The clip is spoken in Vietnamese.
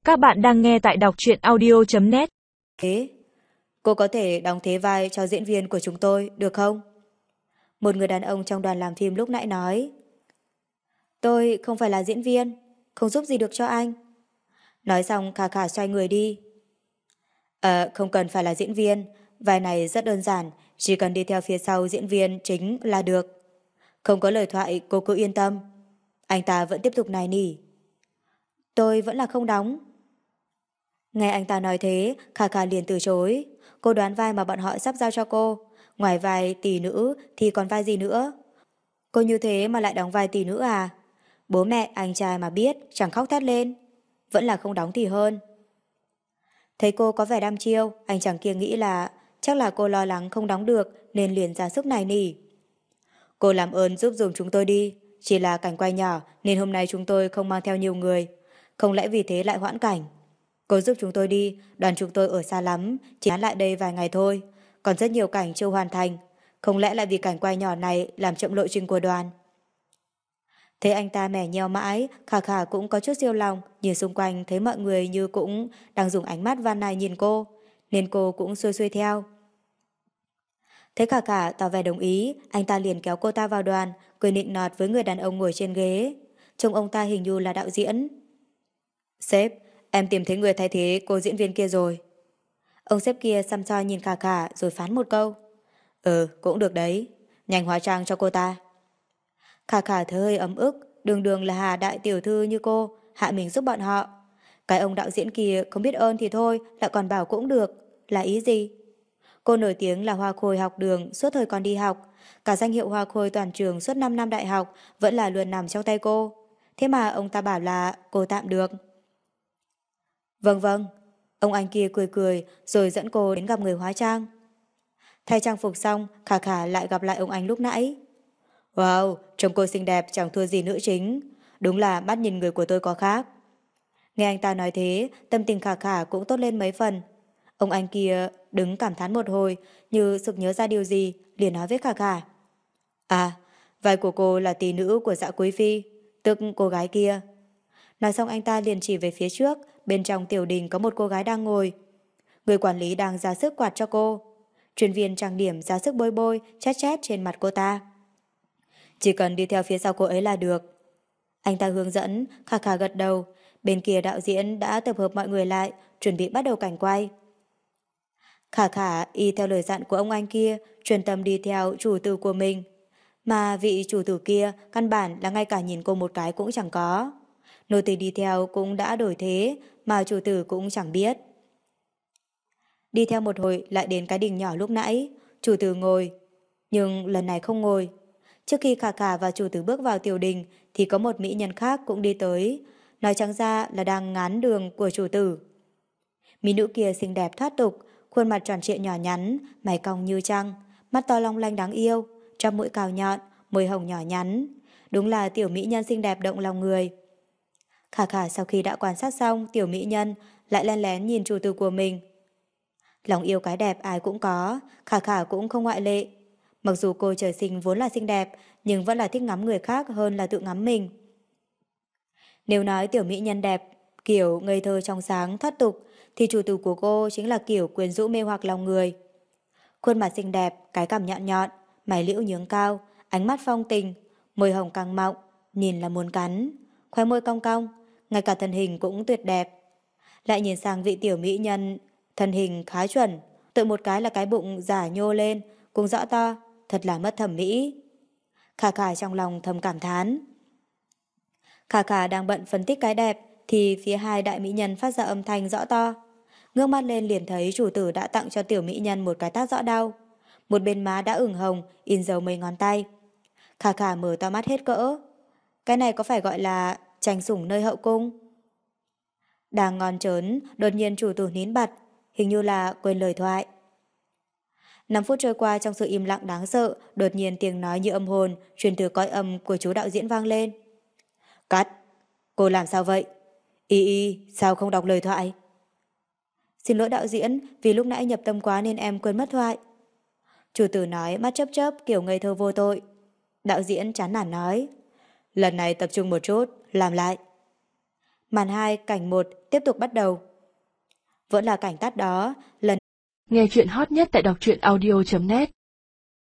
Các bạn đang nghe tại đọc truyện audio.net. Thế, cô có thể đóng thế vai cho diễn viên của chúng tôi, được không? Một người đàn ông trong đoàn làm phim lúc nãy nói. Tôi không phải là diễn viên, không giúp gì được cho anh. Nói xong Khả Khả xoay người đi. Không cần phải là diễn viên, vai này rất đơn giản, chỉ cần đi theo phía sau diễn viên chính là được. Không có lời thoại cô cứ yên tâm. Anh ta vẫn tiếp tục nài nỉ. Tôi vẫn là không đóng. Nghe anh ta nói thế, Khả Khả liền từ chối. Cô đoán vai mà bọn họ sắp giao cho cô. Ngoài vai tỷ nữ thì còn vai gì nữa? Cô như thế mà lại đóng vai tỷ nữ à? Bố mẹ, anh trai mà biết chẳng khóc thét lên. Vẫn là không đóng thì hơn. Thấy cô có vẻ đăm chiêu, anh chàng kia nghĩ là chắc là cô lo lắng không đóng được nên liền ra sức nài nỉ. Cô làm ơn giúp dùm chúng tôi đi. Chỉ là cảnh quay nhỏ nên hôm nay chúng tôi không mang theo nhiều người. Không lẽ vì thế lại hoãn cảnh? Cô giúp chúng tôi đi, đoàn chúng tôi ở xa lắm, chỉ lại đây vài ngày thôi. Còn rất nhiều cảnh chưa hoàn thành. Không lẽ lại vì cảnh quay nhỏ này làm chậm lộ trình của đoàn? Thấy anh ta mẻ nheo mãi, Khả Khả cũng có chút siêu lòng, nhìn xung quanh thấy mọi người như cũng đang dùng ánh mắt van nài nhìn cô, nên cô cũng xuôi xuôi theo. Thấy Khả Khả tỏ vẻ đồng ý, anh ta liền kéo cô ta vào đoàn, cười nịnh nọt với người đàn ông ngồi trên ghế. Trông ông ta hình như là đạo diễn. Sếp, em tìm thấy người thay thế cô diễn viên kia rồi. Ông sếp kia xăm soi nhìn Khả Khả rồi phán một câu. Cũng được đấy. Nhanh hóa trang cho cô ta. Khả Khả thấy hơi ấm ức, đường đường là Hà đại tiểu thư như cô, hạ mình giúp bọn họ. Cái ông đạo diễn kia không biết ơn thì thôi, lại còn bảo cũng được. Là ý gì? Cô nổi tiếng là hoa khôi học đường suốt thời còn đi học. Cả danh hiệu hoa khôi toàn trường suốt 5 năm đại học vẫn là luôn nằm trong tay cô. Thế mà ông ta bảo là cô tạm được. Vâng vâng. Ông anh kia cười cười rồi dẫn cô đến gặp người hóa trang. Thay trang phục xong, Khả Khả lại gặp lại ông anh lúc nãy. Wow, trông cô xinh đẹp chẳng thua gì nữ chính. Đúng là mắt nhìn người của tôi có khác. Nghe anh ta nói thế, tâm tình Khả Khả cũng tốt lên mấy phần. Ông anh kia đứng cảm thán một hồi, như sực nhớ ra điều gì, liền nói với Khả Khả. À, vai của cô là tỷ nữ của Dạ Quý Phi, tức cô gái kia. Nói xong anh ta liền chỉ về phía trước, bên trong tiểu đình có một cô gái đang ngồi. Người quản lý đang ra sức quạt cho cô. Chuyên viên trang điểm ra sức bôi bôi, chét chét trên mặt cô ta. Chỉ cần đi theo phía sau cô ấy là được. Anh ta hướng dẫn, Khả Khả gật đầu. Bên kia đạo diễn đã tập hợp mọi người lại, chuẩn bị bắt đầu cảnh quay. Khả Khả y theo lời dặn của ông anh kia, chuyên tâm đi theo chủ tử của mình. Mà vị chủ tử kia căn bản là ngay cả nhìn cô một cái cũng chẳng có. Nô tỳ đi theo cũng đã đổi thế, mà chủ tử cũng chẳng biết. Đi theo một hồi lại đến cái đình nhỏ lúc nãy, chủ tử ngồi. Nhưng lần này không ngồi. Trước khi Khả Khả và chủ tử bước vào tiểu đình thì có một mỹ nhân khác cũng đi tới. Nói trắng ra là đang ngán đường của chủ tử. Mỹ nữ kia xinh đẹp thoát tục, khuôn mặt tròn trịa nhỏ nhắn, mày cong như trăng, mắt to long lanh đáng yêu, trong mũi cào nhọn, môi hồng nhỏ nhắn. Đúng là tiểu mỹ nhân xinh đẹp động lòng người. Khả Khả sau khi đã quan sát xong tiểu mỹ nhân lại len lén nhìn chủ tử của mình. Lòng yêu cái đẹp ai cũng có, Khả Khả cũng không ngoại lệ. Mặc dù cô trời sinh vốn là xinh đẹp, nhưng vẫn là thích ngắm người khác hơn là tự ngắm mình. Nếu nói tiểu mỹ nhân đẹp, kiểu ngây thơ trong sáng thoát tục, thì chủ tử của cô chính là kiểu quyến rũ mê hoặc lòng người. Khuôn mặt xinh đẹp, cái cằm nhọn nhọn, mày liễu nhướng cao, ánh mắt phong tình, môi hồng căng mọng, nhìn là muốn cắn, khóe môi cong cong, ngay cả thân hình cũng tuyệt đẹp. Lại nhìn sang vị tiểu mỹ nhân, thân hình khá chuẩn, tự một cái là cái bụng giả nhô lên, cũng rõ to, thật là mất thẩm mỹ. Khả Khả trong lòng thầm cảm thán. Khả Khả đang bận phân tích cái đẹp, thì phía hai đại mỹ nhân phát ra âm thanh rõ to. Ngước mắt lên liền thấy chủ tử đã tặng cho tiểu mỹ nhân một cái tát rõ đau. Một bên má đã ửng hồng, in dấu mấy ngón tay. Khả Khả mở to mắt hết cỡ. Cái này có phải gọi là tranh sủng nơi hậu cung? Đang ngon trớn, đột nhiên chủ tử nín bặt, hình như là quên lời thoại. 5 phút trôi qua trong sự im lặng đáng sợ, đột nhiên tiếng nói như âm hồn truyền từ cõi âm của chú đạo diễn vang lên. Cắt! Cô làm sao vậy? Sao không đọc lời thoại? Xin lỗi đạo diễn, vì lúc nãy nhập tâm quá nên em quên mất thoại. Chủ tử nói mắt chớp chớp kiểu ngây thơ vô tội. Đạo diễn chán nản nói. Lần này tập trung một chút, làm lại. Màn 2 cảnh 1 tiếp tục bắt đầu. Vẫn là cảnh tắt đó, lần Nghe chuyện hot nhất tại đọc truyện audio.net